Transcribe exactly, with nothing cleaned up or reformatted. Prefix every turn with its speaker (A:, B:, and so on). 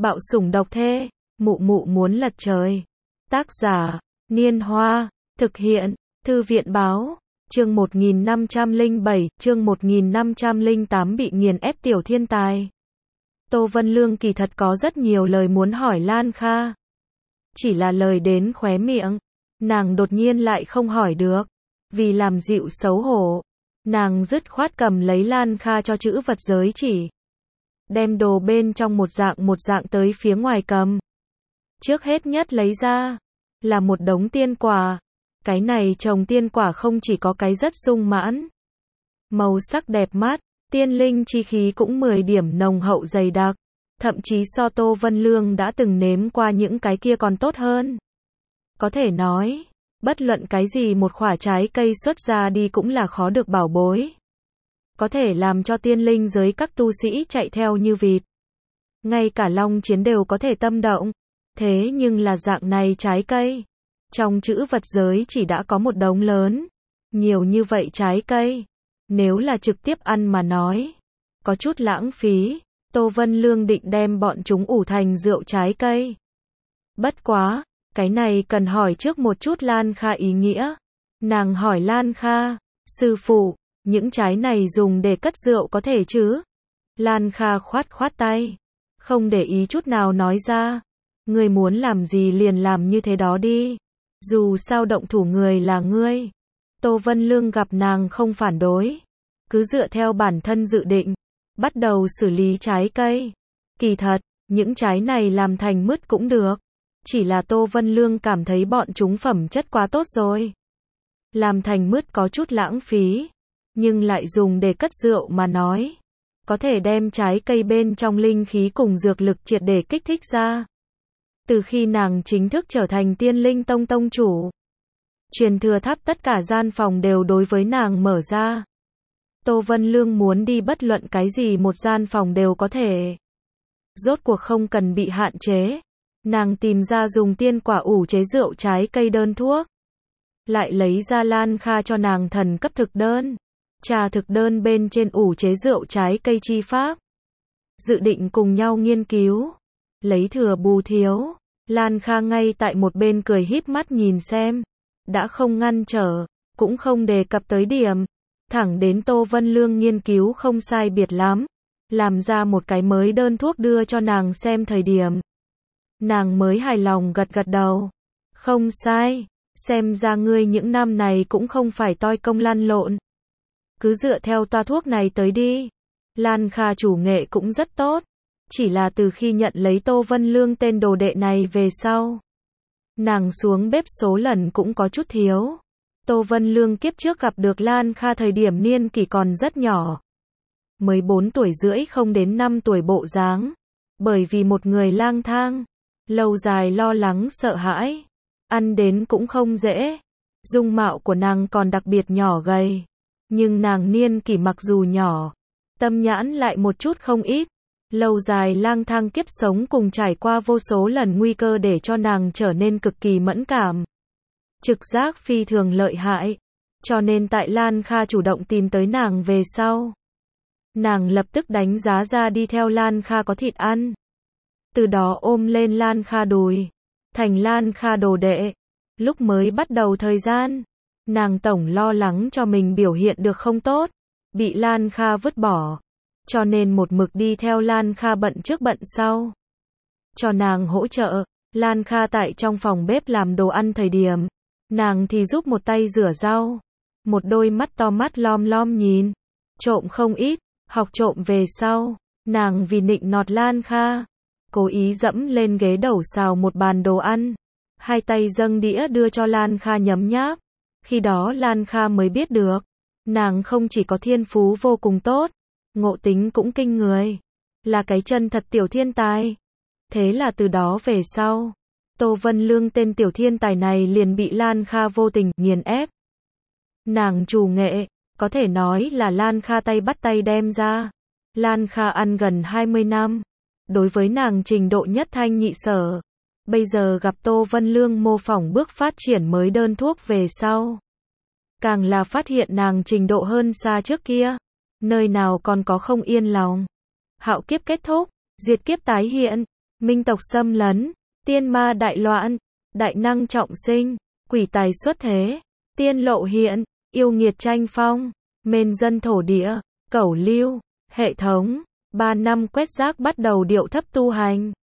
A: Bạo sủng độc thê, mụ mụ muốn lật trời. Tác giả, Niên Hoa, thực hiện, Thư viện báo, chương một nghìn năm trăm lẻ bảy, chương một nghìn năm trăm lẻ tám bị nghiền ép tiểu thiên tài. Tô Vân Lương kỳ thật có rất nhiều lời muốn hỏi Lan Kha. Chỉ là lời đến khóe miệng, nàng đột nhiên lại không hỏi được. Vì làm dịu xấu hổ, nàng dứt khoát cầm lấy Lan Kha cho chữ vật giới chỉ. Đem đồ bên trong một dạng một dạng tới phía ngoài cầm. Trước hết nhất lấy ra, là một đống tiên quả. Cái này trồng tiên quả không chỉ có cái rất sung mãn. Màu sắc đẹp mắt, tiên linh chi khí cũng mười điểm nồng hậu dày đặc. Thậm chí so Tô Vân Lương đã từng nếm qua những cái kia còn tốt hơn. Có thể nói, bất luận cái gì một quả trái cây xuất ra đi cũng là khó được bảo bối. Có thể làm cho tiên linh giới các tu sĩ chạy theo như vịt. Ngay cả long chiến đều có thể tâm động. Thế nhưng là dạng này trái cây. Trong chữ vật giới chỉ đã có một đống lớn. Nhiều như vậy trái cây. Nếu là trực tiếp ăn mà nói. Có chút lãng phí. Tô Vân Lương định đem bọn chúng ủ thành rượu trái cây. Bất quá, cái này cần hỏi trước một chút Lan Kha ý nghĩa. Nàng hỏi Lan Kha, sư phụ, những trái này dùng để cất rượu có thể chứ? Lan Kha khoát khoát tay, không để ý chút nào nói ra. Ngươi muốn làm gì liền làm như thế đó đi. Dù sao động thủ người là ngươi. Tô Vân Lương gặp nàng không phản đối. Cứ dựa theo bản thân dự định. Bắt đầu xử lý trái cây. Kỳ thật, những trái này làm thành mứt cũng được. Chỉ là Tô Vân Lương cảm thấy bọn chúng phẩm chất quá tốt rồi. Làm thành mứt có chút lãng phí. Nhưng lại dùng để cất rượu mà nói. Có thể đem trái cây bên trong linh khí cùng dược lực triệt để kích thích ra. Từ khi nàng chính thức trở thành tiên linh tông tông chủ. Truyền thừa tháp tất cả gian phòng đều đối với nàng mở ra. Tô Vân Lương muốn đi bất luận cái gì một gian phòng đều có thể. Rốt cuộc không cần bị hạn chế. Nàng tìm ra dùng tiên quả ủ chế rượu trái cây đơn thuốc. Lại lấy ra Lan Kha cho nàng thần cấp thực đơn. Trà thực đơn bên trên ủ chế rượu trái cây chi pháp. Dự định cùng nhau nghiên cứu. Lấy thừa bù thiếu. Lan Kha ngay tại một bên cười híp mắt nhìn xem. Đã không ngăn trở, cũng không đề cập tới điểm. Thẳng đến Tô Vân Lương nghiên cứu không sai biệt lắm. Làm ra một cái mới đơn thuốc đưa cho nàng xem thời điểm. Nàng mới hài lòng gật gật đầu. Không sai, xem ra ngươi những năm này cũng không phải toi công lăn lộn. Cứ dựa theo toa thuốc này tới đi. Lan Kha chủ nghệ cũng rất tốt. Chỉ là từ khi nhận lấy Tô Vân Lương tên đồ đệ này về sau. Nàng xuống bếp số lần cũng có chút thiếu. Tô Vân Lương kiếp trước gặp được Lan Kha thời điểm niên kỷ còn rất nhỏ. Mới bốn tuổi rưỡi không đến năm tuổi bộ dáng. Bởi vì một người lang thang. Lâu dài lo lắng sợ hãi. Ăn đến cũng không dễ. Dung mạo của nàng còn đặc biệt nhỏ gầy. Nhưng nàng niên kỷ mặc dù nhỏ. Tâm nhãn lại một chút không ít. Lâu dài lang thang kiếp sống cùng trải qua vô số lần nguy cơ để cho nàng trở nên cực kỳ mẫn cảm. Trực giác phi thường lợi hại. Cho nên tại Lan Kha chủ động tìm tới nàng về sau. Nàng lập tức đánh giá ra đi theo Lan Kha có thịt ăn. Từ đó ôm lên Lan Kha đùi. Thành Lan Kha đồ đệ. Lúc mới bắt đầu thời gian. Nàng tổng lo lắng cho mình biểu hiện được không tốt. Bị Lan Kha vứt bỏ. Cho nên một mực đi theo Lan Kha bận trước bận sau. Cho nàng hỗ trợ. Lan Kha tại trong phòng bếp làm đồ ăn thời điểm. Nàng thì giúp một tay rửa rau. Một đôi mắt to mắt lom lom nhìn. Trộm không ít. Học trộm về sau. Nàng vì nịnh nọt Lan Kha. Cố ý dẫm lên ghế đầu xào một bàn đồ ăn. Hai tay dâng đĩa đưa cho Lan Kha nhấm nháp. Khi đó Lan Kha mới biết được. Nàng không chỉ có thiên phú vô cùng tốt. Ngộ tính cũng kinh người. Là cái chân thật tiểu thiên tài. Thế là từ đó về sau. Tô Vân Lương tên tiểu thiên tài này liền bị Lan Kha vô tình nghiền ép. Nàng trù nghệ. Có thể nói là Lan Kha tay bắt tay đem ra. Lan Kha ăn gần hai mươi năm. Đối với nàng trình độ nhất thanh nhị sở. Bây giờ gặp Tô Vân Lương mô phỏng bước phát triển mới đơn thuốc về sau. Càng là phát hiện nàng trình độ hơn xa trước kia. Nơi nào còn có không yên lòng. Hạo kiếp kết thúc, diệt kiếp tái hiện. minh tộc xâm lấn, tiên ma đại loạn, đại năng trọng sinh, quỷ tài xuất thế, tiên lộ hiện, yêu nghiệt tranh phong, mên dân thổ địa, cẩu lưu, hệ thống, ba năm quét rác bắt đầu điệu thấp tu hành.